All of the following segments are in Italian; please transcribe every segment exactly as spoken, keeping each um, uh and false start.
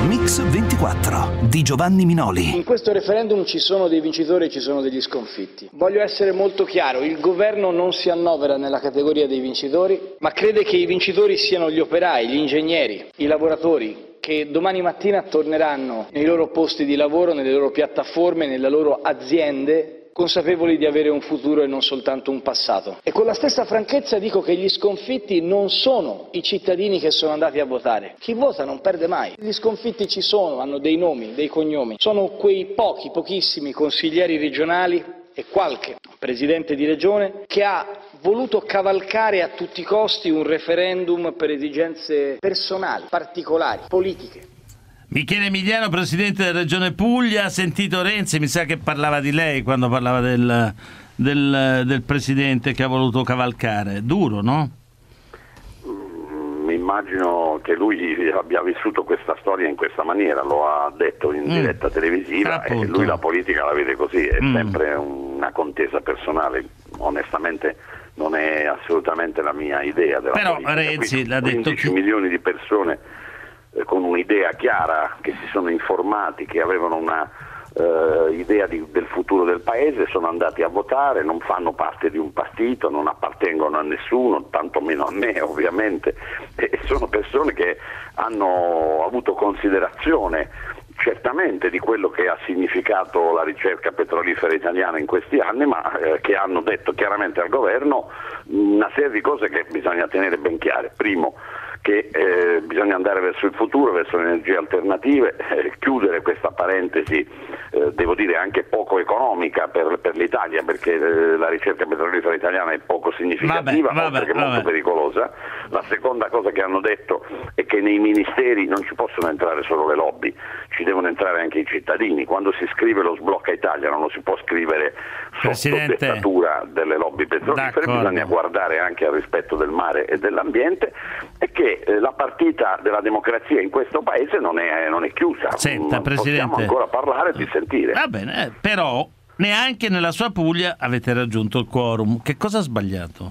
Mix ventiquattro di Giovanni Minoli. In questo referendum ci sono dei vincitori e ci sono degli sconfitti. Voglio essere molto chiaro, il governo non si annovera nella categoria dei vincitori, ma crede che i vincitori siano gli operai, gli ingegneri, i lavoratori, che domani mattina torneranno nei loro posti di lavoro, nelle loro piattaforme, nelle loro aziende, consapevoli di avere un futuro e non soltanto un passato. E con la stessa franchezza dico che gli sconfitti non sono i cittadini che sono andati a votare. Chi vota non perde mai. Gli sconfitti ci sono, hanno dei nomi, dei cognomi. Sono quei pochi, pochissimi consiglieri regionali e qualche presidente di regione che ha voluto cavalcare a tutti i costi un referendum per esigenze personali, particolari, politiche. Michele Emiliano, presidente della Regione Puglia, ha sentito Renzi, mi sa che parlava di lei quando parlava del, del, del presidente che ha voluto cavalcare. Duro, no? Mi immagino che lui abbia vissuto questa storia in questa maniera, lo ha detto in mm. diretta televisiva. Appunto. E lui la politica la vede così, è mm. sempre una contesa personale, onestamente non è assolutamente la mia idea della Però politica. Renzi Quindi l'ha detto quindici milioni di persone con un'idea chiara, che si sono informati, che avevano una uh, idea di, del futuro del paese, sono andati a votare, non fanno parte di un partito, non appartengono a nessuno, tantomeno a me ovviamente, e sono persone che hanno avuto considerazione certamente di quello che ha significato la ricerca petrolifera italiana in questi anni, ma eh, che hanno detto chiaramente al governo una serie di cose che bisogna tenere ben chiare. Primo, che eh, bisogna andare verso il futuro, verso le energie alternative, eh, chiudere questa parentesi, eh, devo dire anche poco economica per, per l'Italia, perché eh, la ricerca petrolifera italiana è poco significativa, vabbè, vabbè, oltre che vabbè. molto pericolosa. La seconda cosa che hanno detto è che nei ministeri non ci possono entrare solo le lobby, ci devono entrare anche i cittadini. Quando si scrive lo sblocca Italia non lo si può scrivere sotto dettatura delle lobby petrolifere, d'accordo. Bisogna guardare anche al rispetto del mare e dell'ambiente, e che eh, la partita della democrazia in questo paese non è, non è chiusa. Senta, Presidente, possiamo ancora parlare e dissentire. Va bene, eh, però neanche nella sua Puglia avete raggiunto il quorum. Che cosa ha sbagliato?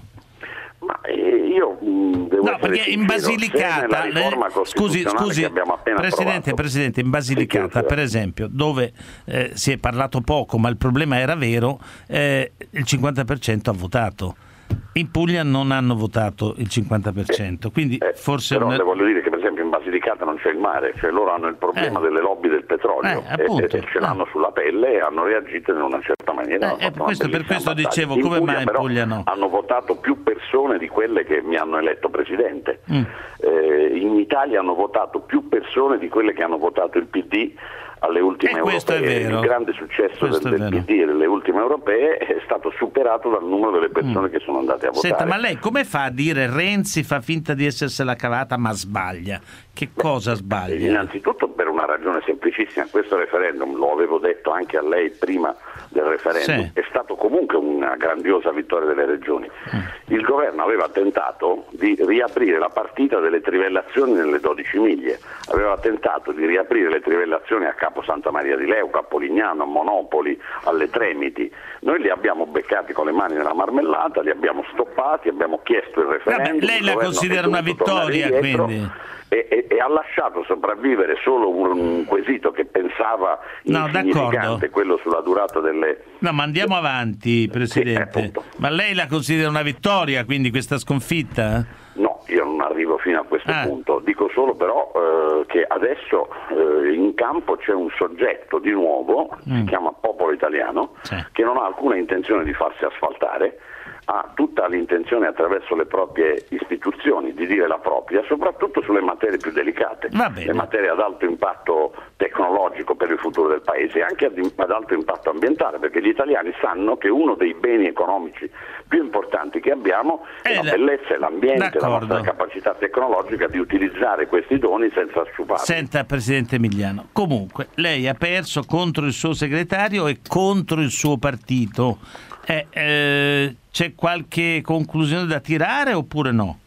Ma eh, io mh, devo No, perché in Basilicata, lei, scusi, scusi, Presidente, Presidente, in Basilicata, per esempio, dove eh, si è parlato poco, ma il problema era vero, eh, il cinquanta per cento ha votato. In Puglia non hanno votato il cinquanta per cento, quindi eh, forse... Però una... le voglio dire che per esempio in Basilicata non c'è il mare, cioè loro hanno il problema eh. delle lobby del petrolio eh, e, e ce l'hanno eh. sulla pelle e hanno reagito in una certa maniera. Eh, questo, per questo battaglia. dicevo, in come Puglia, mai in però, Puglia no? Hanno votato più persone di quelle che mi hanno eletto presidente. Mm. Eh, in Italia hanno votato più persone di quelle che hanno votato il P D alle ultime europee. Il grande successo del, del P D e delle ultime europee è stato superato dal numero delle persone mm. che sono andate a votare. Senta, ma lei come fa a dire Renzi fa finta di essersela cavata ma sbaglia? Che cosa sbaglia? Innanzitutto per una ragione semplicissima, questo referendum, lo avevo detto anche a lei prima del referendum, sì. È stato comunque una grandiosa vittoria delle regioni. Mm. Il governo aveva tentato di riaprire la partita delle trivellazioni nelle dodici miglia, aveva tentato di riaprire le trivellazioni a Capo Santa Maria di Leuca, a Polignano, a Monopoli, alle Tremiti. Noi li abbiamo beccati con le mani nella marmellata, li abbiamo stoppati, abbiamo chiesto il referendum. Vabbè, lei la considera una vittoria, quindi? E, e, e ha lasciato sopravvivere solo un, un quesito che pensava no, insignificante, d'accordo. Quello sulla durata delle... No, ma andiamo avanti, Presidente. Sì, ma lei la considera una vittoria, quindi questa sconfitta? No, io non arrivo fino a questo ah. punto. Dico solo però eh, che adesso eh, in campo c'è un soggetto di nuovo, mm. si chiama Popolo Italiano, sì. che non ha alcuna intenzione di farsi asfaltare, ha tutta l'intenzione attraverso le proprie istituzioni di dire la propria, soprattutto sulle materie più delicate, le materie ad alto impatto tecnologico per il futuro del paese e anche ad, ad alto impatto ambientale, perché gli italiani sanno che uno dei beni economici più importanti che abbiamo è, è la bellezza e l'ambiente, d'accordo. La nostra capacità tecnologica di utilizzare questi doni senza sciuparli. Senta, Presidente Emiliano, comunque lei ha perso contro il suo segretario e contro il suo partito. Eh, eh, c'è qualche conclusione da tirare oppure no?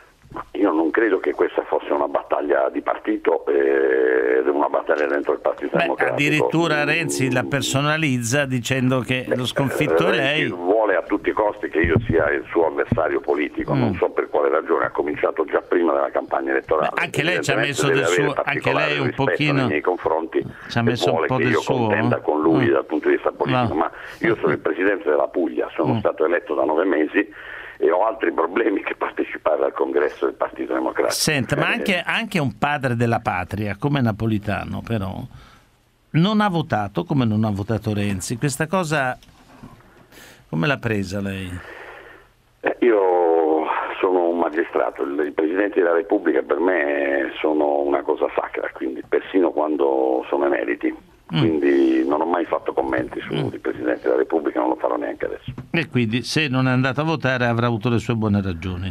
Io non credo che questa fosse una battaglia di partito eh, ed è una battaglia dentro il Partito Beh, Democratico. Addirittura Renzi la personalizza dicendo che lo sconfitto eh, è lei. Vuole vuole a tutti i costi che io sia il suo avversario politico, mm. non so per quale ragione, ha cominciato già prima della campagna elettorale. Beh, anche lei ci ha messo del suo, anche lei un pochino nei miei confronti, ci ha messo vuole un po' che del io suo, contenda con lui mm. dal punto di vista politico, no. ma io sono il presidente della Puglia, sono mm. stato eletto da nove mesi e ho altri problemi che partecipare al congresso del Partito Democratico. Senta, eh, ma anche, anche un padre della patria come Napolitano però non ha votato come non ha votato Renzi. Questa cosa come l'ha presa lei? Eh, io sono un magistrato, i presidenti della Repubblica per me sono una cosa sacra, quindi persino quando sono emeriti. Mm. Quindi non ho mai fatto commenti sui mm. Presidenti della Repubblica, non lo farò neanche adesso. E quindi se non è andato a votare avrà avuto le sue buone ragioni.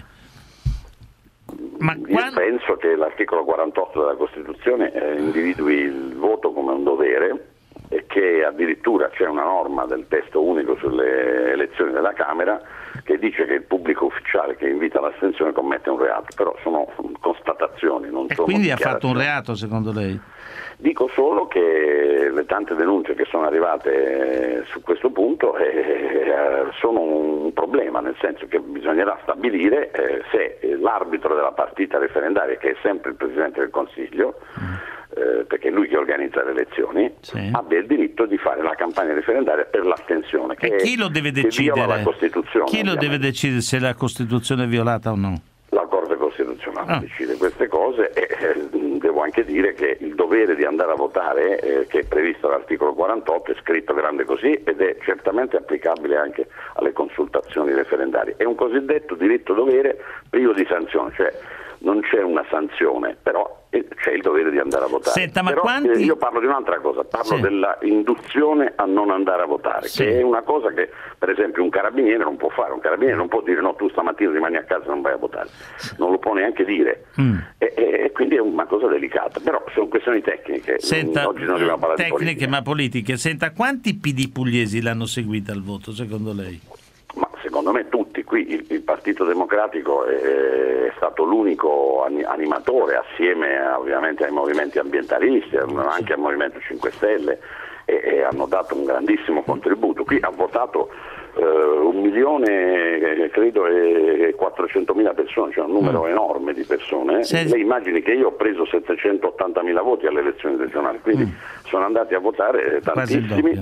Ma Io quando... penso che l'articolo quarantotto della Costituzione eh, individui il voto come un dovere e che addirittura c'è una norma del testo unico sulle elezioni della Camera che dice che il pubblico ufficiale che invita all'astensione commette un reato, però sono constatazioni, non e sono quindi ha fatto un reato secondo lei? Dico solo che le tante denunce che sono arrivate su questo punto eh, sono un problema, nel senso che bisognerà stabilire eh, se l'arbitro della partita referendaria, che è sempre il Presidente del Consiglio, eh, perché è lui che organizza le elezioni, sì. abbia il diritto di fare la campagna referendaria per l'astensione. E che chi lo deve decidere? La Costituzione, chi lo ovviamente. deve decidere se la Costituzione è violata o no? La Corte Costituzionale ah. decide queste cose e eh, devo anche dire che il dovere di andare a votare, eh, che è previsto dall'articolo quarantotto, è scritto grande così ed è certamente applicabile anche alle consultazioni referendarie. È un cosiddetto diritto-dovere privo di sanzione, cioè non c'è una sanzione, però c'è il dovere di andare a votare. Senta, ma però quanti... io parlo di un'altra cosa, parlo sì. della induzione a non andare a votare, sì. che è una cosa che per esempio un carabiniere non può fare, un carabiniere non può dire no, tu stamattina rimani a casa e non vai a votare, non lo può neanche dire, mm. e, e quindi è una cosa delicata, però sono questioni tecniche. Senta, oggi non dobbiamo parlare tecniche di politica. Ma politiche. Senta, quanti P D pugliesi l'hanno seguita al voto secondo lei? Ma secondo me tutti, qui il, il Partito Democratico è, è stato l'unico animatore assieme a, ovviamente ai movimenti ambientalisti, anche al Movimento cinque Stelle, e, e hanno dato un grandissimo contributo. Qui ha votato eh, un milione, eh, credo, e quattrocentomila persone, cioè un numero mm. enorme di persone. Se... Lei immagini che io ho preso settecentottantamila voti alle elezioni regionali, quindi mm. sono andati a votare tantissimi.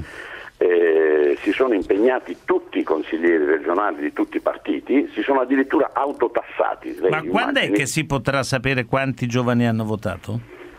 Eh, si sono impegnati tutti i consiglieri regionali di tutti i partiti, si sono addirittura autotassati. Lei Ma immagini? Quando è che si potrà sapere quanti giovani hanno votato?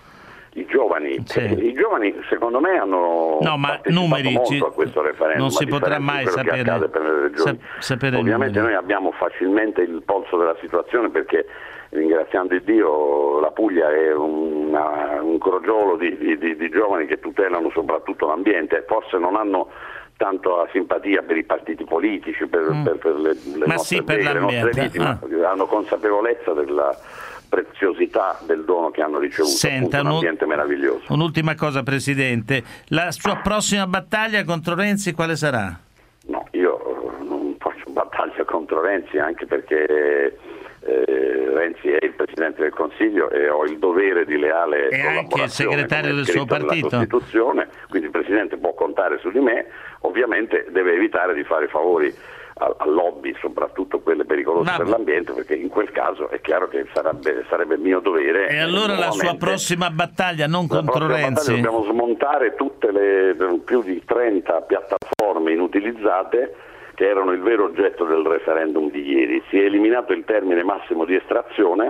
I giovani, sì. eh, i giovani secondo me hanno no, ma numeri, molto ci... a questo referendum, non si potrà mai sapere, per le regioni. Sa- sapere Ovviamente noi abbiamo facilmente il polso della situazione perché, ringraziando Dio, la Puglia è una, un crogiolo di, di, di, di giovani che tutelano soprattutto l'ambiente, forse non hanno tanto la simpatia per i partiti politici, per, mm. per, per le, le ma nostre sì, per beghe, le nostre viti, ah. ma hanno consapevolezza della preziosità del dono che hanno ricevuto. Senta, appunto, un ambiente meraviglioso. Un'ultima cosa, Presidente, la sua prossima battaglia contro Renzi quale sarà? No, io non faccio battaglia contro Renzi, anche perché Eh, Renzi è il Presidente del Consiglio e ho il dovere di leale e collaborazione anche il segretario del suo partito, Costituzione, quindi il Presidente può contare su di me, ovviamente deve evitare di fare favori al, al lobby, soprattutto quelle pericolose Vabbè. per l'ambiente, perché in quel caso è chiaro che sarebbe, sarebbe mio dovere. E allora la sua prossima battaglia non la contro Renzi? Dobbiamo smontare tutte le più di trenta piattaforme inutilizzate che erano il vero oggetto del referendum di ieri. Si è eliminato il termine massimo di estrazione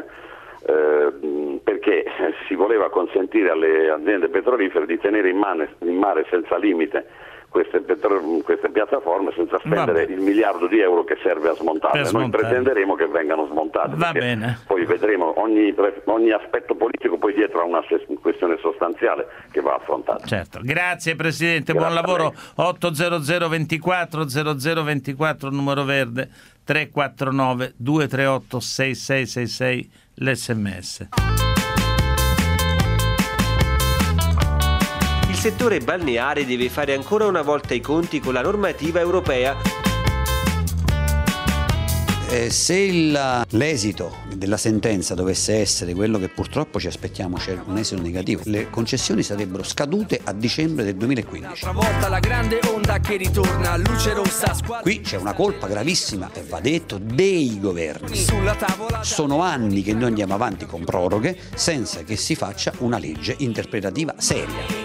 eh, perché si voleva consentire alle aziende petrolifere di tenere in, mane, in mare senza limite queste, petro, queste piattaforme senza spendere Vabbè. il miliardo di euro che serve a smontarle. Noi pretenderemo che vengano smontate. Va bene. Poi vedremo ogni, ogni aspetto politico poi dietro a una questione sostanziale che va affrontata. Certo. Grazie Presidente, Grazie buon lavoro. otto zero zero ventiquattro zero zero ventiquattro numero verde, tre quattro nove due tre otto sei sei sei sei l'esse emme esse. Il settore balneare deve fare ancora una volta i conti con la normativa europea. eh, se il, l'esito della sentenza dovesse essere quello che purtroppo ci aspettiamo, cioè un esito negativo, le concessioni sarebbero scadute a dicembre del duemilaquindici. Volta la grande onda che ritorna, luce rossa. Qui c'è una colpa gravissima, e va detto, dei governi. Sono anni che noi andiamo avanti con proroghe senza che si faccia una legge interpretativa seria.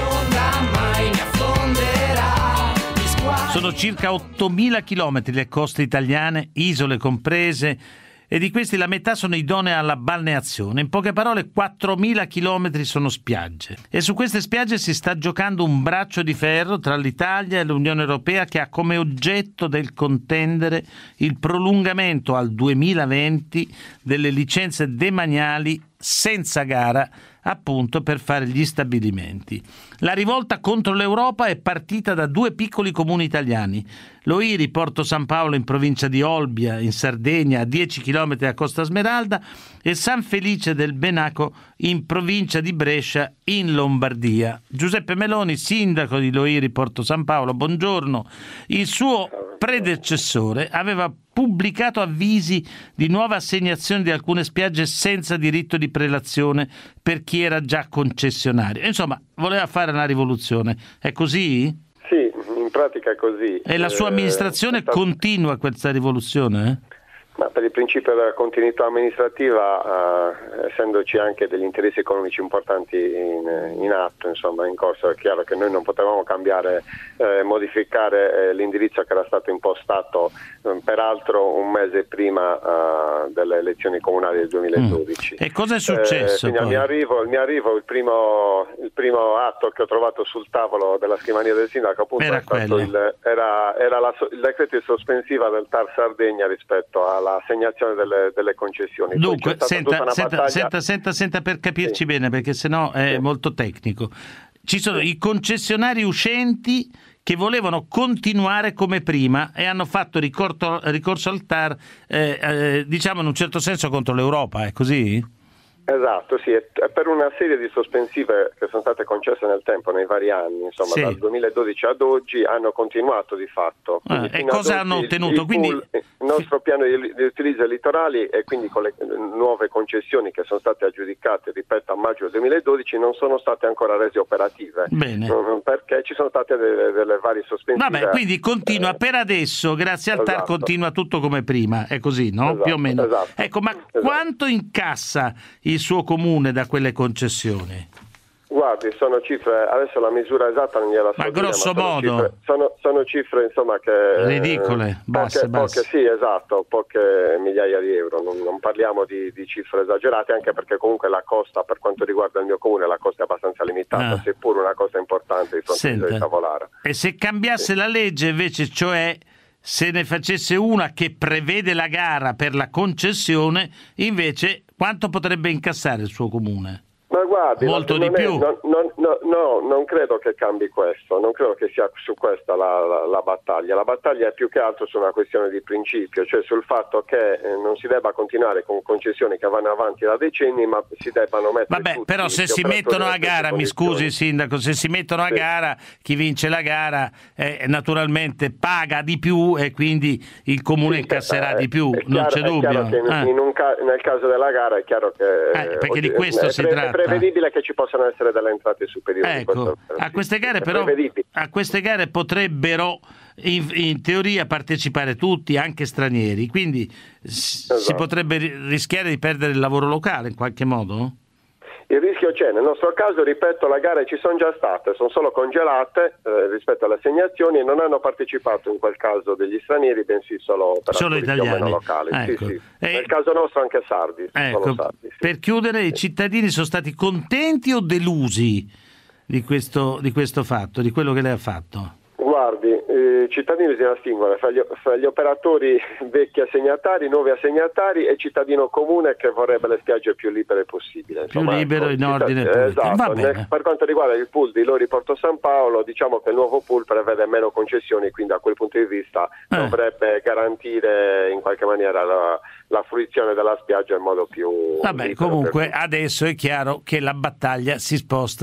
Sono circa ottomila chilometri le coste italiane, isole comprese, e di questi la metà sono idonee alla balneazione. In poche parole, quattromila chilometri sono spiagge. E su queste spiagge si sta giocando un braccio di ferro tra l'Italia e l'Unione Europea, che ha come oggetto del contendere il prolungamento al duemilaventi delle licenze demaniali senza gara, appunto per fare gli stabilimenti. La rivolta contro l'Europa è partita da due piccoli comuni italiani: Loiri, Porto San Paolo in provincia di Olbia, in Sardegna, a dieci chilometri da Costa Smeralda, e San Felice del Benaco in provincia di Brescia, in Lombardia. Giuseppe Meloni, sindaco di Loiri, Porto San Paolo, buongiorno. Il suo predecessore aveva pubblicato avvisi di nuova assegnazione di alcune spiagge senza diritto di prelazione per chi era già concessionario. Insomma, voleva fare una rivoluzione. È così? Sì, in pratica è così. E la sua amministrazione eh, stato... continua questa rivoluzione? Eh? Ma per il principio della continuità amministrativa, eh, essendoci anche degli interessi economici importanti in, in atto, insomma, in corso, è chiaro che noi non potevamo cambiare, eh, modificare eh, l'indirizzo che era stato impostato, eh, peraltro un mese prima eh, delle elezioni comunali del duemiladodici. Mm. E cosa è successo? Eh, quindi al mio arrivo, il mio arrivo il, primo, il primo atto che ho trovato sul tavolo della scrivania del sindaco, appunto, era, è stato il, era, era la, il decreto di sospensiva del T A R Sardegna rispetto alla l'assegnazione delle, delle concessioni. Dunque, senta, senta, senta, senta, senta per capirci sì. bene, perché sennò è sì. molto tecnico. Ci sono sì. i concessionari uscenti che volevano continuare come prima e hanno fatto ricorso, ricorso al T A R, eh, eh, diciamo in un certo senso contro l'Europa, è così? Esatto, sì, è per una serie di sospensive che sono state concesse nel tempo, nei vari anni, insomma, sì. dal duemiladodici ad oggi hanno continuato di fatto. Ah, e cosa hanno ottenuto? Il, quindi... pool, il nostro piano di, di utilizzo dei litorali e quindi con le nuove concessioni che sono state aggiudicate, ripeto, a maggio duemiladodici, non sono state ancora rese operative. Bene. Perché ci sono state delle, delle varie sospensive. Vabbè, quindi continua, eh, per adesso, grazie al esatto. T A R continua tutto come prima, è così, no? Esatto, più o meno. Esatto, ecco, ma esatto. quanto incassa il suo comune da quelle concessioni? Guardi, sono cifre, adesso la misura esatta non gliela so ma dire, grosso ma sono modo cifre, sono, sono cifre insomma che ridicole, basse, poche, basse. Poche, sì, esatto, poche migliaia di euro, non, non parliamo di, di cifre esagerate, anche perché comunque la costa per quanto riguarda il mio comune la costa è abbastanza limitata, ah. seppur una costa importante di fronte di Tavolara. E se cambiasse sì. la legge invece, cioè se ne facesse una che prevede la gara per la concessione, invece quanto potrebbe incassare il suo comune? Ma guardi, molto di è, più. Non, non, no, no, non credo che cambi questo, non credo che sia su questa la, la, la battaglia. La battaglia è più che altro su una questione di principio, cioè sul fatto che eh, non si debba continuare con concessioni che vanno avanti da decenni, ma si debbano mettere. Vabbè, tutti però se si mettono a gara, mi scusi sindaco, se si mettono a sì. gara, chi vince la gara eh, naturalmente paga di più e quindi il comune sì, incasserà è, di più, è non chiaro, c'è dubbio. È chiaro che in, in un ca- nel caso della gara è chiaro che eh, perché di questo è, si pre- tratta. È prevedibile che ci possano essere delle entrate superiori. Ecco, a queste gare però a queste gare potrebbero in, in teoria partecipare tutti, anche stranieri, quindi esatto. si potrebbe rischiare di perdere il lavoro locale in qualche modo? Il rischio c'è, nel nostro caso, ripeto, le gare ci sono già state, sono solo congelate eh, rispetto alle assegnazioni e non hanno partecipato in quel caso degli stranieri, bensì solo per solo italiani locali. Ecco. Sì, sì. E... Nel caso nostro anche sardi. Ecco. sardi sì. Per chiudere, i cittadini sono stati contenti o delusi di questo, di questo fatto, di quello che lei ha fatto? Guardi, i cittadini bisogna distinguere fra gli, fra gli operatori vecchi assegnatari, nuovi assegnatari e cittadino comune che vorrebbe le spiagge più libere possibile. Insomma, più libero ecco, in ordine cittad- pubblico. Esatto. Va bene. Per quanto riguarda il pool di Loiri Porto San Paolo, diciamo che il nuovo pool prevede meno concessioni, quindi da quel punto di vista eh. dovrebbe garantire in qualche maniera la, la fruizione della spiaggia in modo più... Vabbè, comunque adesso è chiaro che la battaglia si sposta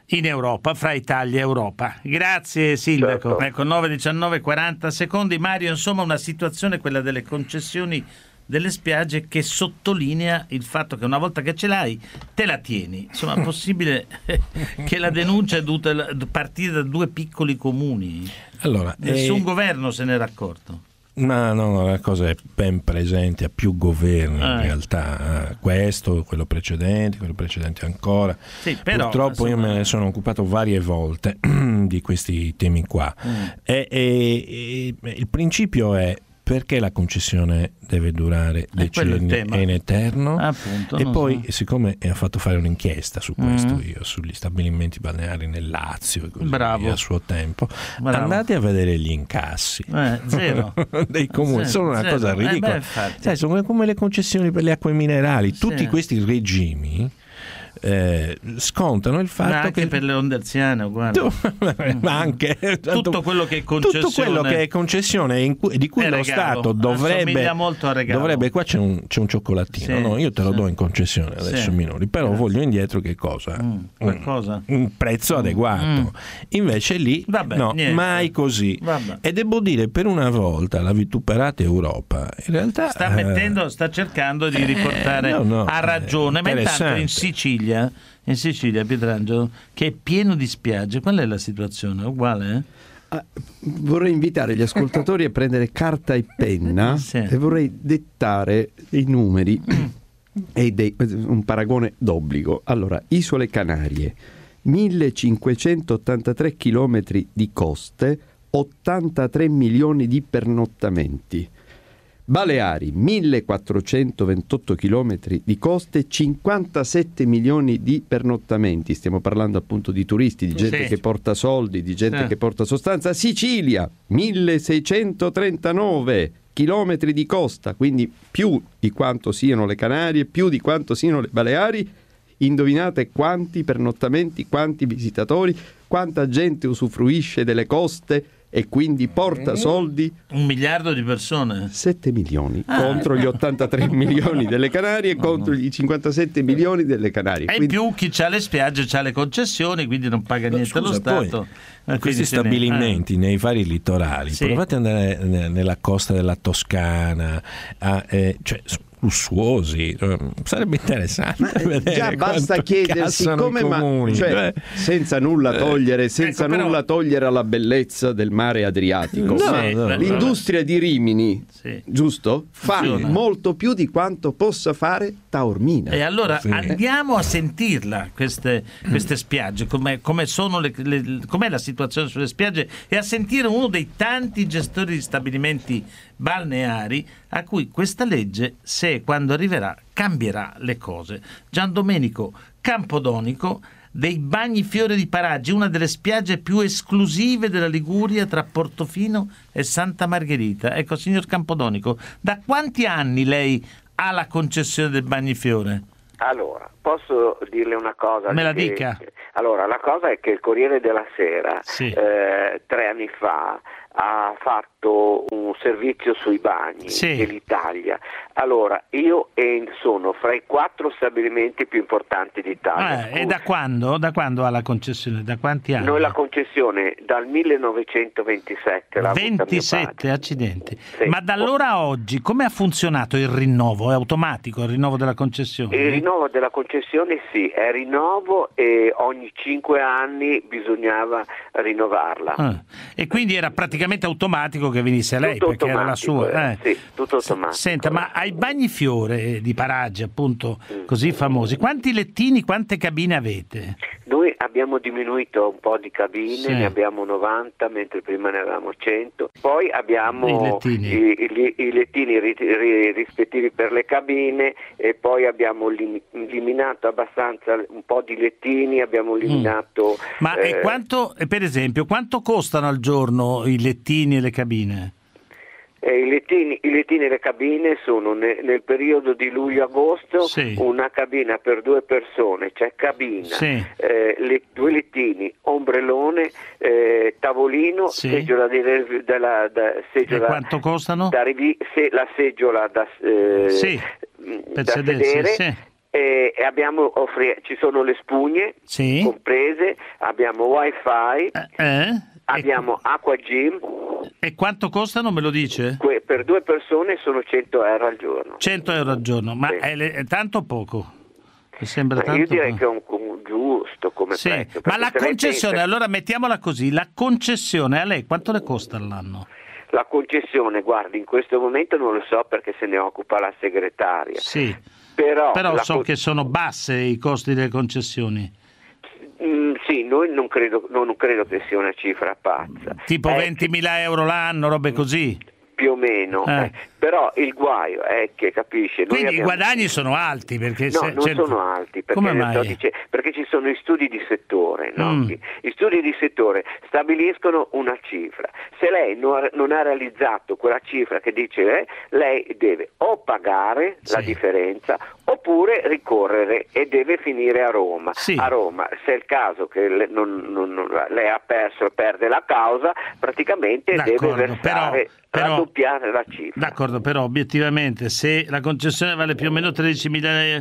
in Europa, fra Italia e Europa. Grazie Sindaco. Certo. Ecco, nove diciannove quaranta secondi. Mario, insomma una situazione, quella delle concessioni delle spiagge, che sottolinea il fatto che una volta che ce l'hai te la tieni. Insomma, è possibile che la denuncia è dovuta partire da due piccoli comuni. Allora, nessun eh... governo se n'era accorto. Ma no, la cosa è ben presente a più governi eh. in realtà, questo, quello precedente, quello precedente ancora. Sì, però, purtroppo insomma... io me ne sono occupato varie volte di questi temi qua. Mm. E, e, e il principio è: perché la concessione deve durare decenni e in eterno? Appunto, e poi, so. siccome ho fatto fare un'inchiesta su questo mm. io, sugli stabilimenti balneari nel Lazio e così Bravo. via a suo tempo, Bravo. andate a vedere gli incassi eh, zero dei comuni, zero, sono una zero. cosa ridicola. Eh beh, sai, sono come le concessioni per le acque minerali, sì. tutti questi regimi Eh, scontano il fatto ma anche che per le onde anziane uguale. ma anche tutto quello che è concessione, tutto quello che è concessione in cui, di cui lo regalo. Stato dovrebbe molto a regalo. dovrebbe qua c'è un, c'è un cioccolatino, sì, no? Io te lo sì. do in concessione adesso, sì. minori, però Grazie. voglio indietro che cosa? Mm, un, un prezzo mm. adeguato. Mm. Invece lì Vabbè, no, niente. mai così. Vabbè. E devo dire, per una volta la vituperata Europa in realtà sta eh, mettendo sta cercando di riportare eh, no, no, a ragione, ma intanto interessante. in Sicilia in Sicilia, Pietrangelo, che è pieno di spiagge, qual è la situazione? È uguale? Eh? Ah, vorrei invitare gli ascoltatori a prendere carta e penna sì. e vorrei dettare i numeri e dei, un paragone d'obbligo. Allora, Isole Canarie, millecinquecentottantatré chilometri di coste, ottantatré milioni di pernottamenti. Baleari, millequattrocentoventotto chilometri di coste, cinquantasette milioni di pernottamenti. Stiamo parlando appunto di turisti, di gente sì. che porta soldi, di gente sì. che porta sostanza. Sicilia, milleseicentotrentanove chilometri di costa, quindi più di quanto siano le Canarie, più di quanto siano le Baleari. Indovinate quanti pernottamenti, quanti visitatori, quanta gente usufruisce delle coste e quindi porta soldi? Un miliardo di persone. sette milioni ah. contro gli ottantatré milioni delle Canarie e contro gli cinquantasette milioni delle Canarie. E quindi... in più chi ha le spiagge ha le concessioni, quindi non paga niente Scusa, lo Stato. Poi, questi stabilimenti ne... eh. nei vari litorali, sì. provate ad andare nella costa della Toscana, a, eh, cioè lussuosi, sarebbe interessante. Ma vedere già basta chiedersi come ma, cioè, senza nulla togliere, senza ecco, nulla però... togliere alla bellezza del mare Adriatico. No, ma no, l'industria di Rimini, sì. giusto? Fa Funziona. molto più di quanto possa fare Taormina. E allora sì. andiamo a sentirla queste, queste spiagge, come, come sono le, le, com'è la situazione sulle spiagge, e a sentire uno dei tanti gestori di stabilimenti balneari a cui questa legge, se e quando arriverà, cambierà le cose. Giandomenico Campodonico dei Bagnifiore di Paraggi, una delle spiagge più esclusive della Liguria tra Portofino e Santa Margherita. Ecco, signor Campodonico, da quanti anni lei ha la concessione del Bagnifiore? Allora, posso dirle una cosa? Me la che, dica. Allora, la cosa è che il Corriere della Sera sì. eh, tre anni fa ha fatto un servizio sui bagni sì. dell'Italia. Allora, io sono fra i quattro stabilimenti più importanti d'Italia. Eh, e da quando? Da quando ha la concessione? Da quanti anni? Noi la concessione dal millenovecentoventisette. ventisette, accidenti. Sì. Ma da allora a oggi come ha funzionato il rinnovo? È automatico il rinnovo della concessione? Il rinnovo della concessione sì, è rinnovo e ogni cinque anni bisognava rinnovarla. Ah. E quindi era praticamente automatico che venisse lei, tutto perché era la sua. Eh. Sì, tutto automatico. Senta, ma ai Bagnifiore di Paraggi, appunto, mm. così famosi, quanti lettini, quante cabine avete? Noi abbiamo diminuito un po' di cabine, sì. ne abbiamo novanta, mentre prima ne avevamo cento. Poi abbiamo I lettini, i, i, i lettini ri, ri, rispettivi per le cabine, e poi abbiamo lim, eliminato abbastanza un po' di lettini, abbiamo eliminato... Mm. Ma eh, e quanto, per esempio, quanto costano al giorno i lettini e le cabine? Eh, i, lettini, I lettini e le cabine sono ne, nel periodo di luglio-agosto sì. una cabina per due persone, cioè cabina, sì. eh, le, due lettini, ombrellone, eh, tavolino, sì. seggiola, di, della, da, seggiola e quanto costano? Da, se, la seggiola da, eh, sì. per da sedersi, sedere, sì. e e, e abbiamo offri- ci sono le spugne sì. comprese, abbiamo wifi, eh? abbiamo acqua gym. E quanto costano, me lo dice? Que- per due persone sono cento euro al giorno. cento euro al giorno, ma sì. è, è tanto o poco? Mi sembra tanto io direi poco. che è un, un giusto come sì. prezzo. Ma la concessione, pensa... allora mettiamola così, la concessione a lei quanto le costa all'anno? La concessione, guardi, in questo momento non lo so perché se ne occupa la segretaria. Sì, però, però so con... che sono basse i costi delle concessioni. Mm, sì, noi non credo, non credo che sia una cifra pazza. Tipo eh, ventimila euro l'anno, robe così? Più o meno, eh. Eh. Però il guaio è che, capisce... Noi Quindi abbiamo... i guadagni sono alti? Perché no, se, non certo... sono alti, perché, come mai? Dice, perché ci sono i studi di settore, no? Mm. Gli studi di settore stabiliscono una cifra. Se lei non ha, non ha realizzato quella cifra che dice eh, lei deve o pagare sì. la differenza oppure ricorrere e deve finire a Roma. Sì. A Roma, se è il caso che le, non, non, non, lei ha perso e perde la causa, praticamente d'accordo, deve versare... Però... Però, raddoppiare la cifra. D'accordo, però obiettivamente se la concessione vale più o meno tredicimila eh,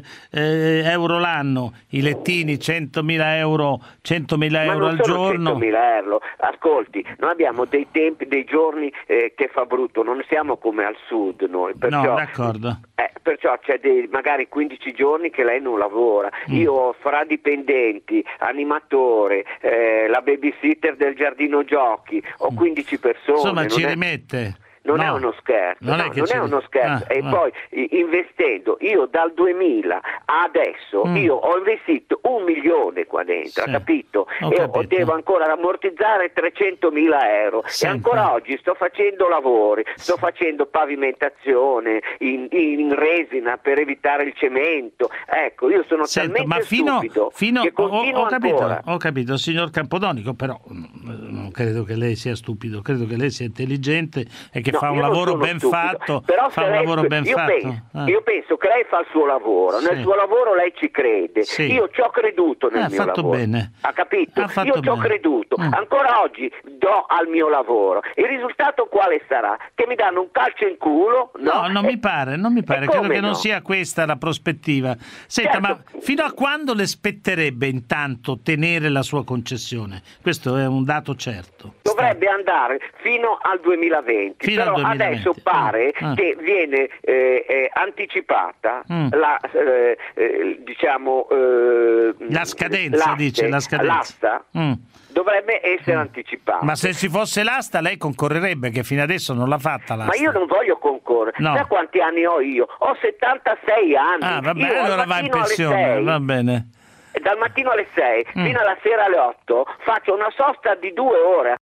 euro l'anno, i lettini centomila euro, centomila euro al giorno. centomila euro. Ascolti, noi abbiamo dei tempi, dei giorni eh, che fa brutto, non siamo come al sud noi. Perciò, no, d'accordo. Eh, perciò c'è dei, magari quindici giorni che lei non lavora. Mm. Io ho fra dipendenti, animatore, eh, la babysitter del giardino giochi, ho quindici persone. Insomma, ci è... rimette. Non no, è uno scherzo, non, non è, è, non è uno scherzo. Ah, e ah. poi investendo, io dal duemila a adesso, mm. io ho investito un milione qua dentro, sì. capito? Ho e capito. devo ancora ammortizzare trecentomila euro. Sempre. E ancora oggi sto facendo lavori, sto facendo pavimentazione in, in resina per evitare il cemento. Ecco, io sono Senta, talmente ma fino, stupido fino, che continuo ho, ho capito, ancora. Ho capito, signor Campodonico, però non credo che lei sia stupido, credo che lei sia intelligente e che no, fa un lavoro ben stupido. fatto. Però fa un lei, lavoro ben io fatto. Penso, ah. Io penso che lei fa il suo lavoro, sì. nel suo lavoro lei ci crede. Sì. Io ci ho creduto nel ha mio fatto lavoro. Bene. Ha capito? Ha fatto io ci ho bene. creduto. Mm. Ancora oggi do al mio lavoro. Il risultato quale sarà? Che mi danno un calcio in culo? No, no non e... mi pare, non mi pare. Credo che no? non sia questa la prospettiva. Senta, certo. ma fino a quando le spetterebbe intanto tenere la sua concessione? Questo è un dato certo. Dovrebbe Sta... andare fino al duemilaventi, fino però al duemilaventi. Adesso pare ah. che viene eh, eh, anticipata mm. la eh, eh, diciamo eh, la scadenza, l'aste, dice la scadenza. L'asta mm. dovrebbe essere mm. anticipata. Ma se ci fosse l'asta lei concorrerebbe, che fino adesso non l'ha fatta l'asta. Ma io non voglio concorrere. No. Sai quanti anni ho io? Ho settantasei anni. Ah, va bene, io allora va in pensione, va bene. Dal mattino alle sei mm. fino alla sera alle otto faccio una sosta di due ore.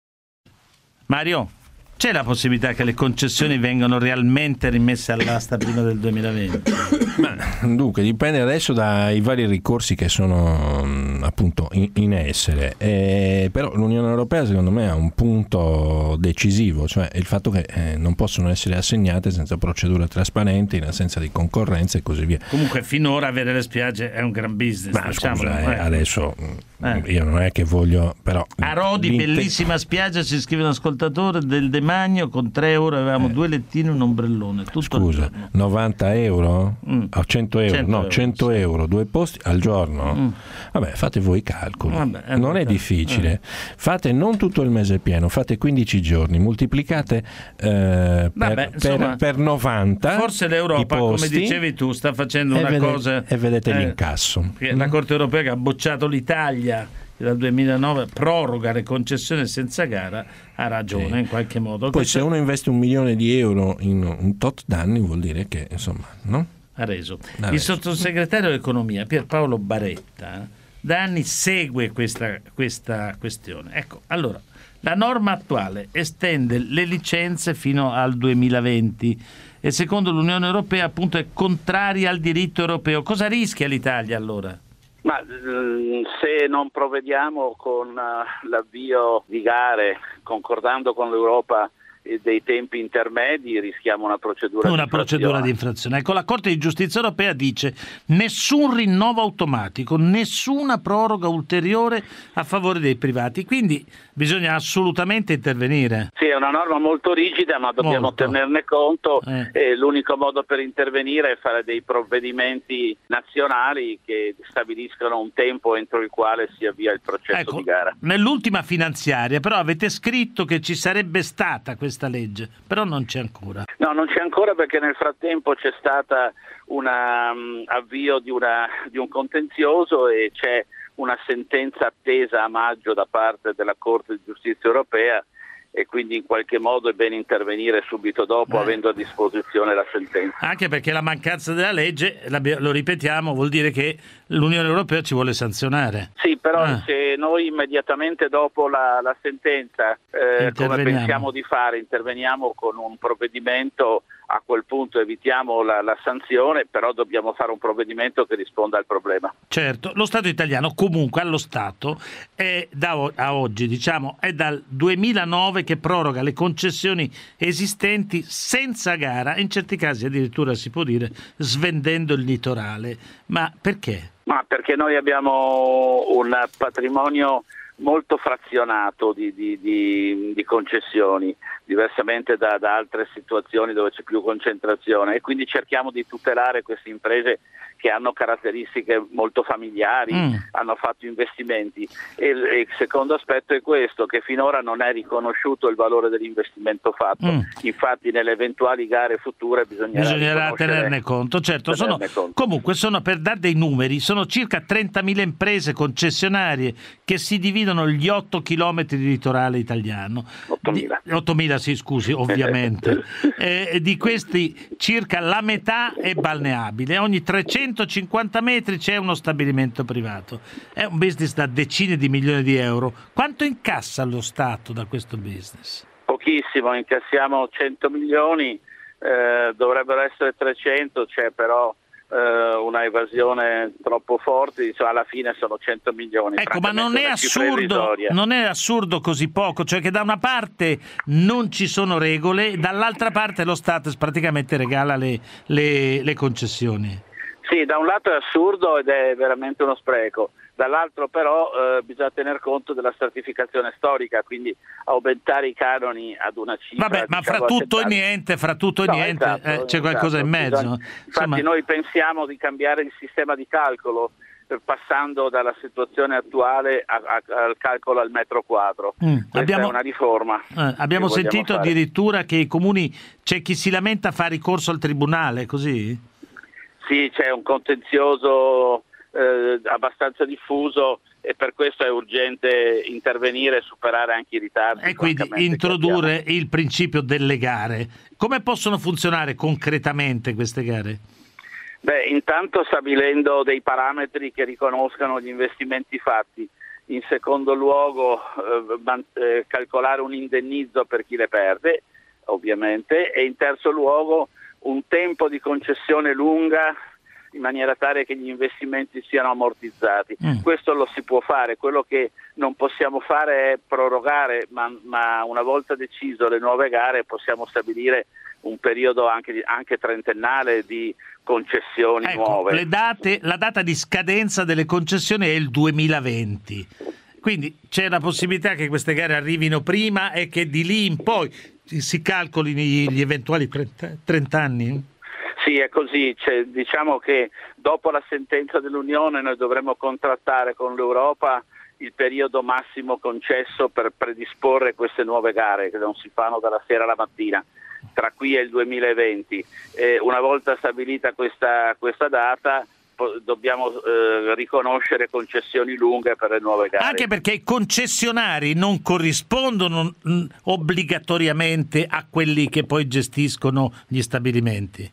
Mario, c'è la possibilità che le concessioni vengano realmente rimesse all'asta prima del duemilaventi? Ma, dunque, dipende adesso dai vari ricorsi che sono appunto in, in essere. Eh, però l'Unione Europea secondo me ha un punto decisivo, cioè il fatto che eh, non possono essere assegnate senza procedure trasparenti, in assenza di concorrenza e così via. Comunque finora avere le spiagge è un gran business. Ma scusa, eh, eh. adesso eh. io non è che voglio, però a Rodi, bellissima spiaggia, si scrive un ascoltatore del Demagno, con tre euro avevamo eh. due lettini e un ombrellone. Tutto scusa, novanta euro? Mm. A cento euro? cento no, euro, cento sì. euro, due posti al giorno? Mm. Vabbè, fate voi i calcoli. Vabbè, è non è difficile. Eh. Fate non tutto il mese pieno, fate quindici giorni, moltiplicate eh, Vabbè, per, insomma, per, per novanta. Forse l'Europa, come dicevi tu, sta facendo una e vede, cosa. E vedete eh, l'incasso. La Corte Europea che ha bocciato l'Italia dal duemilanove, proroga le concessioni senza gara, ha ragione sì. in qualche modo. Poi Questo... se uno investe un milione di euro in un tot d'anni vuol dire che insomma, no? Ha reso. Ha Il reso. sottosegretario dell'economia Pierpaolo Baretta da anni segue questa, questa questione. Ecco, allora, la norma attuale estende le licenze fino al duemilaventi e secondo l'Unione Europea appunto è contraria al diritto europeo. Cosa rischia l'Italia allora? Ma se non provvediamo con uh, l'avvio di gare, concordando con l'Europa dei tempi intermedi rischiamo una procedura una di procedura di infrazione. Ecco, la Corte di Giustizia europea dice nessun rinnovo automatico, nessuna proroga ulteriore a favore dei privati, quindi bisogna assolutamente intervenire. Sì, è una norma molto rigida, ma dobbiamo Molto. tenerne conto Eh. e l'unico modo per intervenire è fare dei provvedimenti nazionali che stabiliscano un tempo entro il quale si avvia il processo Ecco, di gara. nell'ultima finanziaria però avete scritto che ci sarebbe stata questa legge, però non c'è ancora. No, non c'è ancora perché nel frattempo c'è stata un um, avvio di, una, di un contenzioso e c'è una sentenza attesa a maggio da parte della Corte di Giustizia europea e quindi in qualche modo è bene intervenire subito dopo, Beh. avendo a disposizione la sentenza. Anche perché la mancanza della legge, lo ripetiamo, vuol dire che l'Unione Europea ci vuole sanzionare. Sì, però Ah. se noi immediatamente dopo la, la sentenza, eh, come pensiamo di fare, interveniamo con un provvedimento, a quel punto evitiamo la, la sanzione, però dobbiamo fare un provvedimento che risponda al problema. Certo, lo Stato italiano comunque allo Stato è da o- a oggi, diciamo, è dal duemilanove che proroga le concessioni esistenti senza gara, in certi casi addirittura si può dire svendendo il litorale. Ma perché? Ma perché noi abbiamo un patrimonio molto frazionato di, di, di, di concessioni, diversamente da, da altre situazioni dove c'è più concentrazione, e quindi cerchiamo di tutelare queste imprese che hanno caratteristiche molto familiari, mm. hanno fatto investimenti e, e il secondo aspetto è questo, che finora non è riconosciuto il valore dell'investimento fatto, mm. infatti nelle eventuali gare future bisognerà, bisognerà tenerne conto. Certo, tenerne sono, conto. Comunque sono, per dare dei numeri, sono circa trentamila imprese concessionarie che si dividono gli otto chilometri di litorale italiano. ottomila. Di, ottomila, sì, scusi, ovviamente. eh, di questi circa la metà è balneabile, ogni trecentocinquanta metri c'è uno stabilimento privato. È un business da decine di milioni di euro. Quanto incassa lo Stato da questo business? Pochissimo, incassiamo cento milioni, eh, dovrebbero essere trecento, c'è però eh, una evasione troppo forte, insomma, alla fine sono cento milioni. Ecco, ma non è assurdo, non è assurdo così poco, cioè che da una parte non ci sono regole, dall'altra parte lo Stato praticamente regala le, le, le concessioni. Sì, da un lato è assurdo ed è veramente uno spreco, dall'altro però eh, bisogna tener conto della stratificazione storica, quindi aumentare i canoni ad una cifra. Vabbè, ma diciamo, fra tutto accettabile. e niente, fra tutto e No, niente esatto, eh, c'è qualcosa esatto, in mezzo. bisogna... Insomma... Infatti noi pensiamo di cambiare il sistema di calcolo, eh, passando dalla situazione attuale a, a, al calcolo al metro quadro. Mm, Questa abbiamo... è una riforma. Eh, abbiamo sentito fare. addirittura che i comuni, c'è chi si lamenta a fare ricorso al tribunale, così? Sì, c'è un contenzioso eh, abbastanza diffuso e per questo è urgente intervenire e superare anche i ritardi. E quindi introdurre il principio delle gare. Come possono funzionare concretamente queste gare? Beh, intanto stabilendo dei parametri che riconoscano gli investimenti fatti. In secondo luogo eh, man- eh, calcolare un indennizzo per chi le perde, ovviamente, e in terzo luogo un tempo di concessione lunga in maniera tale che gli investimenti siano ammortizzati. Mm. Questo lo si può fare, quello che non possiamo fare è prorogare, ma, ma una volta deciso le nuove gare possiamo stabilire un periodo anche, anche trentennale di concessioni ecco, nuove. Le date, la data di scadenza delle concessioni è il duemilaventi, quindi c'è la possibilità che queste gare arrivino prima e che di lì in poi si calcolino gli eventuali trenta anni? Sì, è così, cioè, diciamo che dopo la sentenza dell'Unione noi dovremo contrattare con l'Europa il periodo massimo concesso per predisporre queste nuove gare che non si fanno dalla sera alla mattina, tra qui e il duemilaventi. E una volta stabilita questa, questa data dobbiamo eh, riconoscere concessioni lunghe per le nuove gare. Anche perché i concessionari non corrispondono mh, obbligatoriamente a quelli che poi gestiscono gli stabilimenti.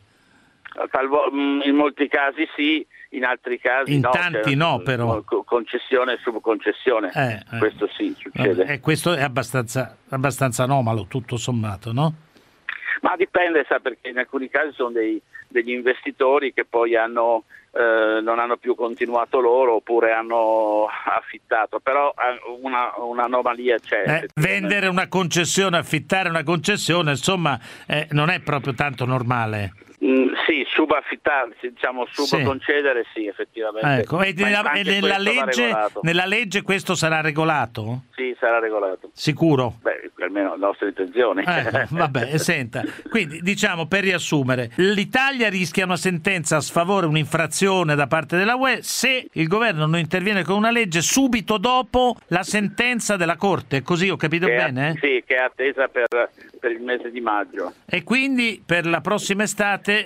Talvo- in molti casi sì, in altri casi in no. In tanti no, però. Concessione e subconcessione, eh, eh. questo sì succede. E questo è abbastanza, abbastanza anomalo, tutto sommato, no? Ma dipende, sa, perché in alcuni casi sono dei, degli investitori che poi hanno eh, non hanno più continuato loro oppure hanno affittato, però una, un'anomalia c'è. Eh, vendere una concessione, affittare una concessione, insomma, eh, non è proprio tanto normale. Mm, sì, subaffittare, diciamo subconcedere, sì. sì, effettivamente. Ecco. E, nella, e nella, legge, nella legge questo sarà regolato? Sì, sarà regolato. Sicuro? Beh, almeno la nostra intenzione. Ecco, vabbè, senta. Quindi, diciamo, per riassumere, l'Italia rischia una sentenza a sfavore, un'infrazione da parte della U E se il governo non interviene con una legge subito dopo la sentenza della Corte. Così ho capito che bene? È, sì, che è attesa per, per il mese di maggio. E quindi per la prossima estate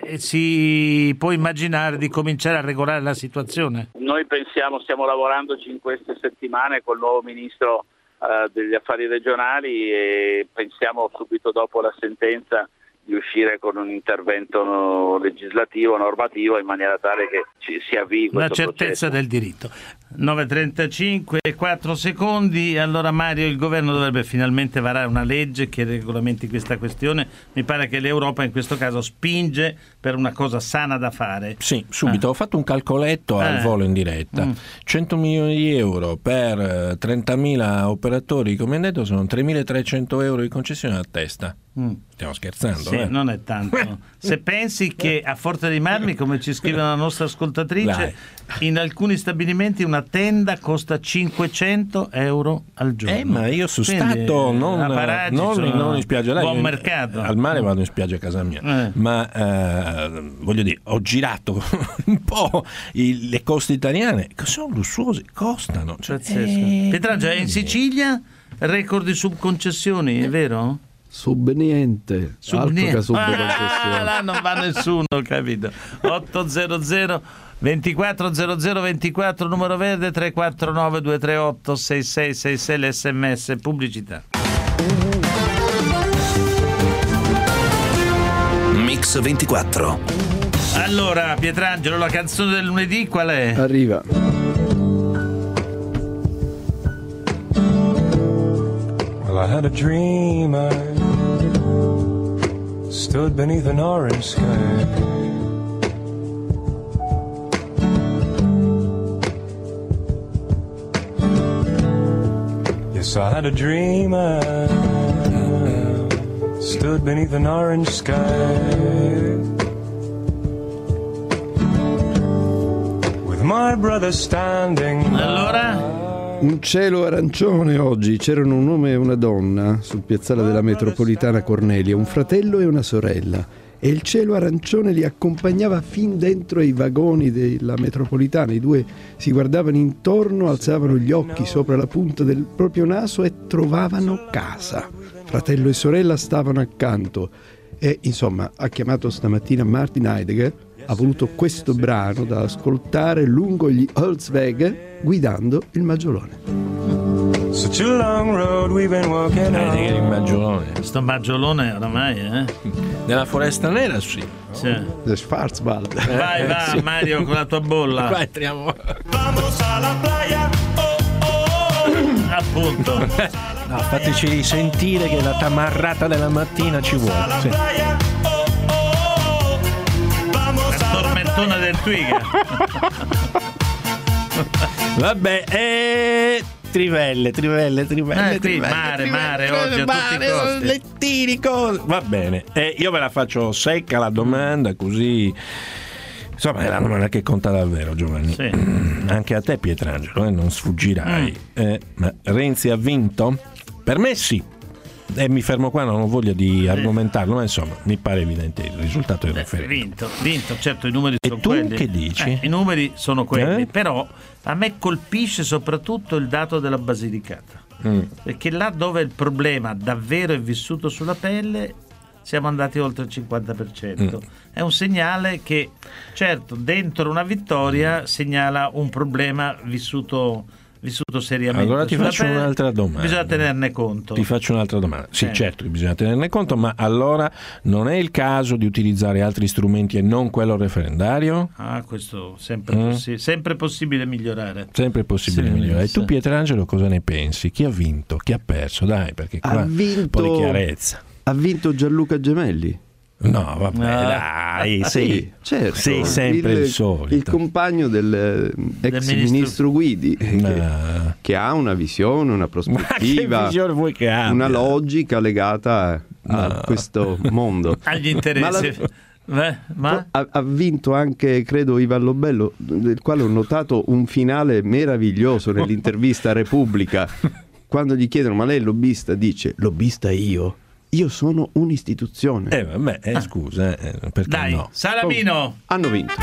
si può immaginare di cominciare a regolare la situazione? Noi pensiamo, stiamo lavorandoci in queste settimane col nuovo ministro uh, degli affari regionali e pensiamo subito dopo la sentenza di uscire con un intervento legislativo, normativo, in maniera tale che ci si avvii questo la certezza processo. del diritto. nove e trentacinque, quattro secondi. Allora Mario, il governo dovrebbe finalmente varare una legge che regolamenti questa questione. Mi pare che l'Europa in questo caso spinge per una cosa sana da fare. Sì, subito. Ah. Ho fatto un calcoletto al eh. volo in diretta. Mm. cento milioni di euro per trentamila operatori, come detto, sono tremilatrecento euro di concessione a testa. Mm. Stiamo scherzando, sì, eh? non è tanto. Se pensi che a Forte dei Marmi, come ci scrive la nostra ascoltatrice, Dai. in alcuni stabilimenti una tenda costa cinquecento euro al giorno. Eh, ma io sono stato non, Paraggi, non, cioè, non in spiaggia, buon io, mercato. Al mare vado in spiaggia a casa mia, eh. ma eh, voglio dire, ho girato un po' i, le coste italiane, che sono lussuose, costano. Cioè, eh, Pietrangelo, in Sicilia record di subconcessioni, è vero? Sub niente, sub altro niente. che sub ah, là non va nessuno, capito? ottocento ventiquattro zero zero ventiquattro numero verde, tre quattro nove due tre otto sei sei sei sei l'sms, pubblicità. Mix ventiquattro. Allora Pietrangelo, la canzone del lunedì qual è? Arriva. Well, I had a dream, I stood beneath an orange sky. Yes, I had a dream, I stood beneath an orange sky with my brother standing. Allora? Un cielo arancione oggi, c'erano un uomo e una donna sul piazzale della metropolitana Cornelia, un fratello e una sorella, e il cielo arancione li accompagnava fin dentro ai vagoni della metropolitana. I due si guardavano intorno, alzavano gli occhi sopra la punta del proprio naso e trovavano casa. Fratello e sorella stavano accanto e, insomma, ha chiamato stamattina Martin Heidegger, ha voluto questo brano da ascoltare lungo gli Holzwege guidando il Maggiolone. Such a long road we've been walking on. Eh, il Maggiolone. Sto Maggiolone oramai, eh? Nella Foresta Nera, sì. Sì. The Schwarzwald. Vai, va, sì. Mario, con la tua bolla. Vai, entriamo. Vamos alla playa. Oh, oh, oh. Appunto. No, fateci risentire che la tamarrata della mattina ci vuole. Sì. La tormentona del Twiga. Vabbè, e... Trivelle, trivelle, trivelle, eh, trivelle, mare, trivelle, mare, trivelle, oggi a mare, tutti i costi. Lettini, cose. Va bene, eh, io ve la faccio secca la domanda, così insomma è la domanda che conta davvero, Giovanni. Sì. Anche a te, Pietrangelo, eh, non sfuggirai. Mm. Eh, ma Renzi ha vinto? Per me sì. E mi fermo qua, non ho voglia di argomentarlo, ma insomma mi pare evidente il risultato del referendum. Vinto, vinto, certo, i numeri e sono tu quelli. Che dici? Eh, I numeri sono quelli, eh? però a me colpisce soprattutto il dato della Basilicata, mm. perché là dove il problema davvero è vissuto sulla pelle siamo andati oltre il cinquanta per cento. Mm. È un segnale che, certo, dentro una vittoria segnala un problema vissuto vissuto seriamente. Allora ti faccio pelle, un'altra domanda. Bisogna tenerne conto. Ti faccio un'altra domanda. Sì, eh. certo che bisogna tenerne conto, ma allora non è il caso di utilizzare altri strumenti e non quello referendario? Ah, questo sempre, mm. possi- sempre possibile migliorare. Sempre possibile sì, migliorare. E tu, Pietrangelo, cosa ne pensi? Chi ha vinto? Chi ha perso? Dai, perché qua ha vinto, un po' di chiarezza. Ha vinto Gianluca Gemelli. No, vabbè, No. dai, Sì, sì, certo. sei sempre il, il solito. Il compagno del ex Del ministro, ministro Guidi, che, No. che ha una visione, una prospettiva, Ma che visione vuoi che abbia? una logica legata a No. questo mondo. Agli interessi. Ma la- Eh, ma? Ha, ha vinto anche, credo, Ivan Lobello, del quale ho notato un finale meraviglioso nell'intervista a Repubblica. Quando gli chiedono: ma lei è lobbista? Dice: lobbista io? Io sono un'istituzione. Eh vabbè, eh, scusa, eh, perché Dai, no? Salamino. Hanno vinto.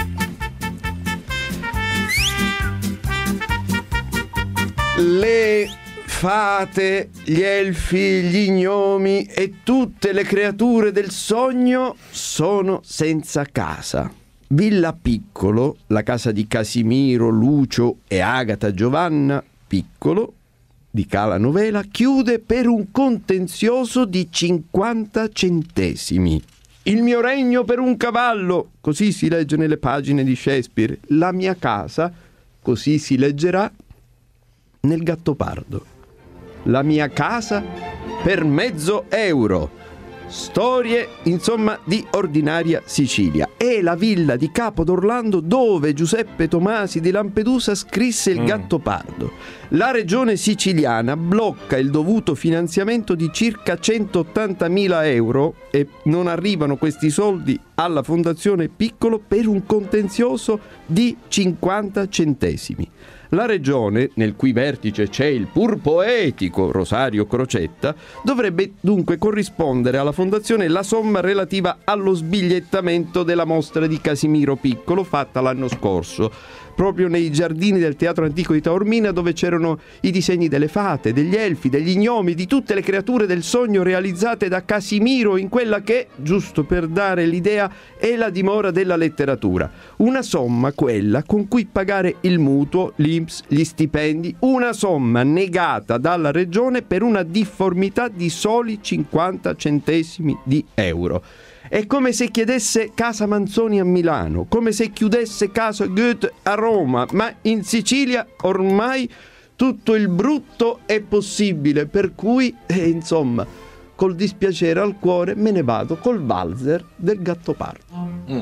Le fate, gli elfi, gli gnomi e tutte le creature del sogno sono senza casa. Villa Piccolo, la casa di Casimiro, Lucio e Agata Giovanna Piccolo di Cala Novela, chiude per un contenzioso di cinquanta centesimi. Il mio regno per un cavallo, così si legge nelle pagine di Shakespeare. La mia casa, così si leggerà nel Gattopardo. La mia casa per mezzo euro. Storie, insomma, di ordinaria Sicilia. E la villa di Capo d'Orlando dove Giuseppe Tomasi di Lampedusa scrisse il Mm. Gattopardo. La regione siciliana blocca il dovuto finanziamento di circa centottantamila euro e non arrivano questi soldi alla Fondazione Piccolo per un contenzioso di cinquanta centesimi. La regione, nel cui vertice c'è il pur poetico Rosario Crocetta, dovrebbe dunque corrispondere alla Fondazione la somma relativa allo sbigliettamento della mostra di Casimiro Piccolo fatta l'anno scorso, proprio nei giardini del Teatro Antico di Taormina, dove c'erano i disegni delle fate, degli elfi, degli gnomi, di tutte le creature del sogno realizzate da Casimiro in quella che, giusto per dare l'idea, è la dimora della letteratura. Una somma, quella, con cui pagare il mutuo, l'I N P S, gli stipendi, una somma negata dalla regione per una difformità di soli cinquanta centesimi di euro. È come se chiedesse Casa Manzoni a Milano, come se chiudesse Casa Goethe a Roma, ma in Sicilia ormai tutto il brutto è possibile, per cui, eh, insomma, col dispiacere al cuore me ne vado col valzer del Gattopardo. Mm.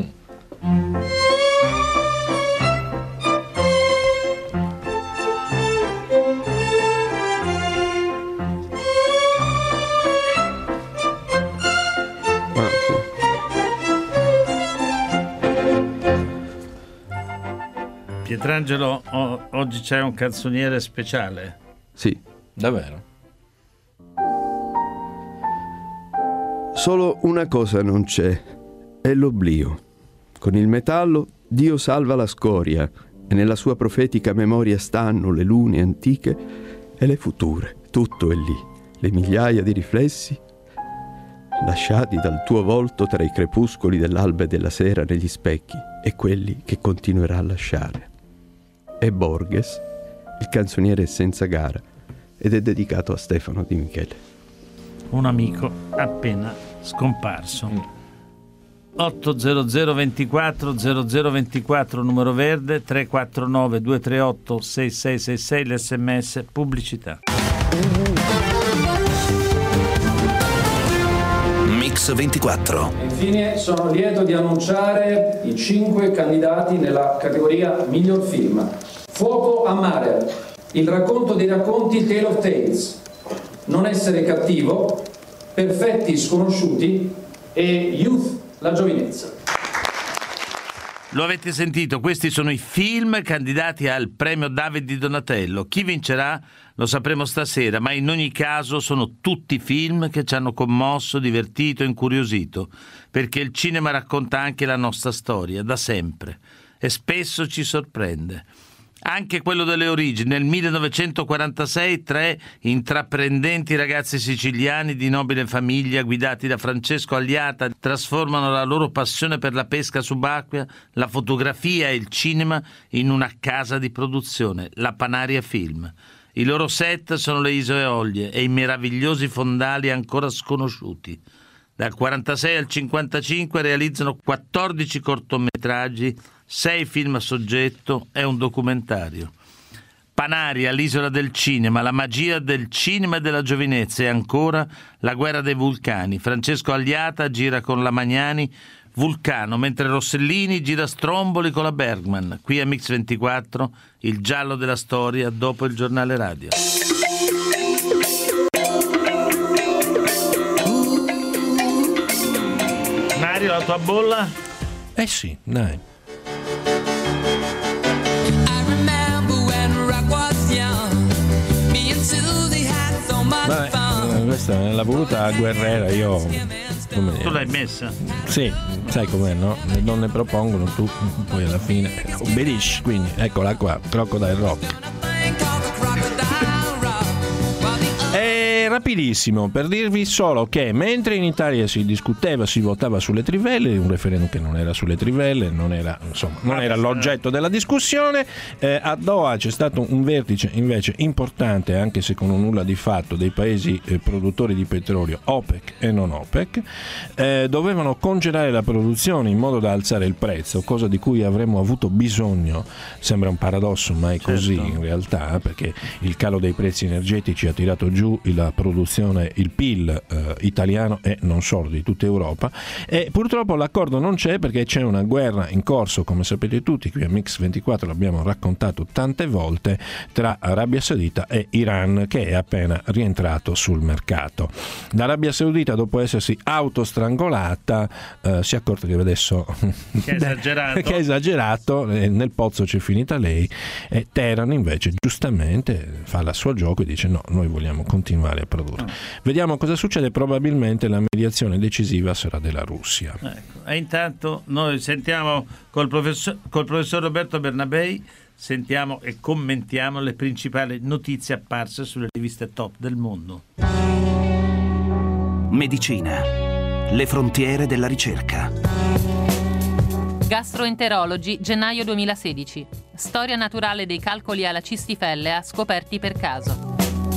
Pietrangelo, o- oggi c'è un canzoniere speciale. Sì. Davvero? Solo una cosa non c'è, è l'oblio. Con il metallo Dio salva la scoria e nella sua profetica memoria stanno le lune antiche e le future. Tutto è lì, le migliaia di riflessi lasciati dal tuo volto tra i crepuscoli dell'alba e della sera negli specchi e quelli che continuerà a lasciare. È Borges, il canzoniere senza gara, ed è dedicato a Stefano Di Michele. Un amico appena scomparso. ottocento ventiquattro zero zero ventiquattro numero verde, tre quattro nove due tre otto sei sei sei sei l'sms pubblicità. Mix ventiquattro. Infine sono lieto di annunciare i cinque candidati nella categoria Miglior Film. Fuoco a mare, il racconto dei racconti Tale of Tales, Non essere cattivo, Perfetti sconosciuti e Youth, la giovinezza. Lo avete sentito, questi sono i film candidati al premio David di Donatello. Chi vincerà lo sapremo stasera, ma in ogni caso sono tutti film che ci hanno commosso, divertito, incuriosito, perché il cinema racconta anche la nostra storia, da sempre, e spesso ci sorprende. Anche quello delle origini. Nel millenovecentoquarantasei tre intraprendenti ragazzi siciliani di nobile famiglia, guidati da Francesco Agliata, trasformano la loro passione per la pesca subacquea, la fotografia e il cinema in una casa di produzione, la Panaria Film. I loro set sono le Isole Eolie e i meravigliosi fondali ancora sconosciuti. Dal quarantasei al cinquantacinque realizzano quattordici cortometraggi, sei film a soggetto e un documentario. Panaria, l'isola del cinema, la magia del cinema e della giovinezza e ancora la guerra dei vulcani. Francesco Agliata gira con la Magnani Vulcano, mentre Rossellini gira Stromboli con la Bergman. Qui a Mix ventiquattro, il giallo della storia dopo il giornale radio. Mario, la tua bolla? Eh sì, dai. Vabbè, questa l'ha voluta Guerrera, io come tu l'hai messa? Sì, sai com'è, no? Le donne propongono, tu poi alla fine obbedisci, quindi eccola qua, Crocodile Rock. È rapidissimo, per dirvi solo che mentre in Italia si discuteva, si votava sulle trivelle, un referendum che non era sulle trivelle, non era, insomma, non era l'oggetto della discussione, eh, a Doha c'è stato un vertice invece importante, anche se con un nulla di fatto, dei paesi eh, produttori di petrolio, OPEC e non OPEC, eh, dovevano congelare la produzione in modo da alzare il prezzo, cosa di cui avremmo avuto bisogno. Sembra un paradosso, ma è così certo. In realtà, perché il calo dei prezzi energetici ha tirato giù la produzione, il P I L eh, italiano e non solo di tutta Europa, e purtroppo l'accordo non c'è perché c'è una guerra in corso, come sapete tutti, qui a Mix ventiquattro l'abbiamo raccontato tante volte, tra Arabia Saudita e Iran, che è appena rientrato sul mercato. L'Arabia Saudita, dopo essersi autostrangolata, eh, si è accorta che adesso che è esagerato, che è esagerato, eh, nel pozzo c'è finita lei, e Teheran invece giustamente fa la sua gioco e dice no, noi vogliamo continuare a produrre. Oh. Vediamo cosa succede, probabilmente la mediazione decisiva sarà della Russia. Ecco. E intanto noi sentiamo col professor, col professor Roberto Bernabei, sentiamo e commentiamo le principali notizie apparse sulle riviste top del mondo. Medicina, le frontiere della ricerca. Gastroenterologi, gennaio duemilasedici. Storia naturale dei calcoli alla cistifellea scoperti per caso.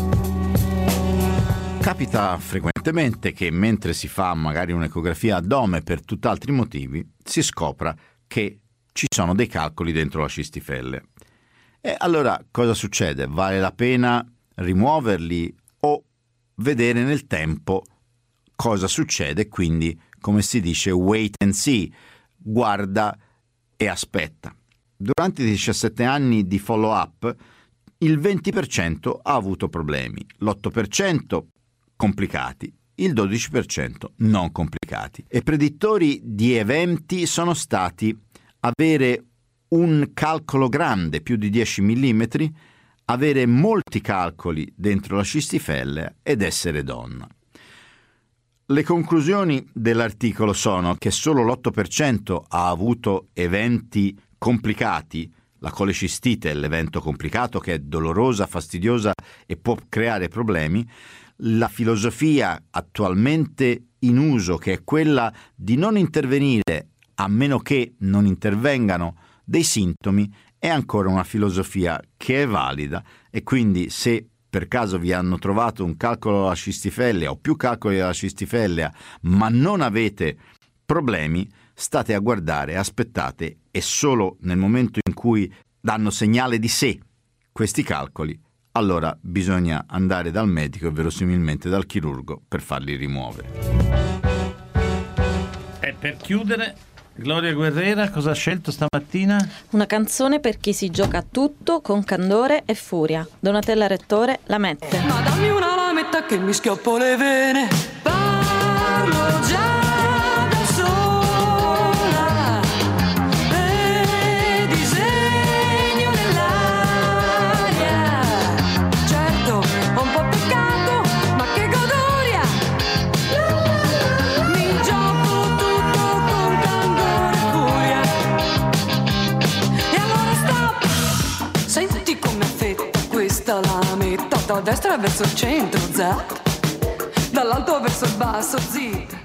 Capita frequentemente che mentre si fa magari un'ecografia addome per tutt'altri motivi, si scopra che ci sono dei calcoli dentro la cistifellea. E allora cosa succede? Vale la pena rimuoverli o vedere nel tempo cosa succede? Quindi, come si dice, wait and see, guarda e aspetta. Durante i diciassette anni di follow-up, il venti per cento ha avuto problemi, l'otto per cento complicati, il dodici per cento non complicati. E predittori di eventi sono stati avere un calcolo grande, più di dieci millimetri, avere molti calcoli dentro la cistifellea ed essere donna. Le conclusioni dell'articolo sono che solo l'otto per cento ha avuto eventi complicati. La colecistite è l'evento complicato, che è dolorosa, fastidiosa e può creare problemi. La filosofia attualmente in uso, che è quella di non intervenire a meno che non intervengano dei sintomi, è ancora una filosofia che è valida, e quindi se per caso vi hanno trovato un calcolo alla cistifellea o più calcoli alla cistifellea ma non avete problemi, state a guardare, aspettate, e solo nel momento in cui danno segnale di sé questi calcoli, allora bisogna andare dal medico e verosimilmente dal chirurgo per farli rimuovere. E per chiudere, Gloria Guerrera cosa ha scelto stamattina? Una canzone per chi si gioca tutto con candore e furia. Donatella Rettore la mette. Ma dammi una lametta che mi schioppo le vene. Parlo già da sola e disegno nell'aria. Certo, ho un po' peccato, ma che godoria. Mi gioco tutto con candore e furia. E allora stop. Senti come affetta questa lametta, da destra verso il centro, za, dall'alto verso il basso, zi.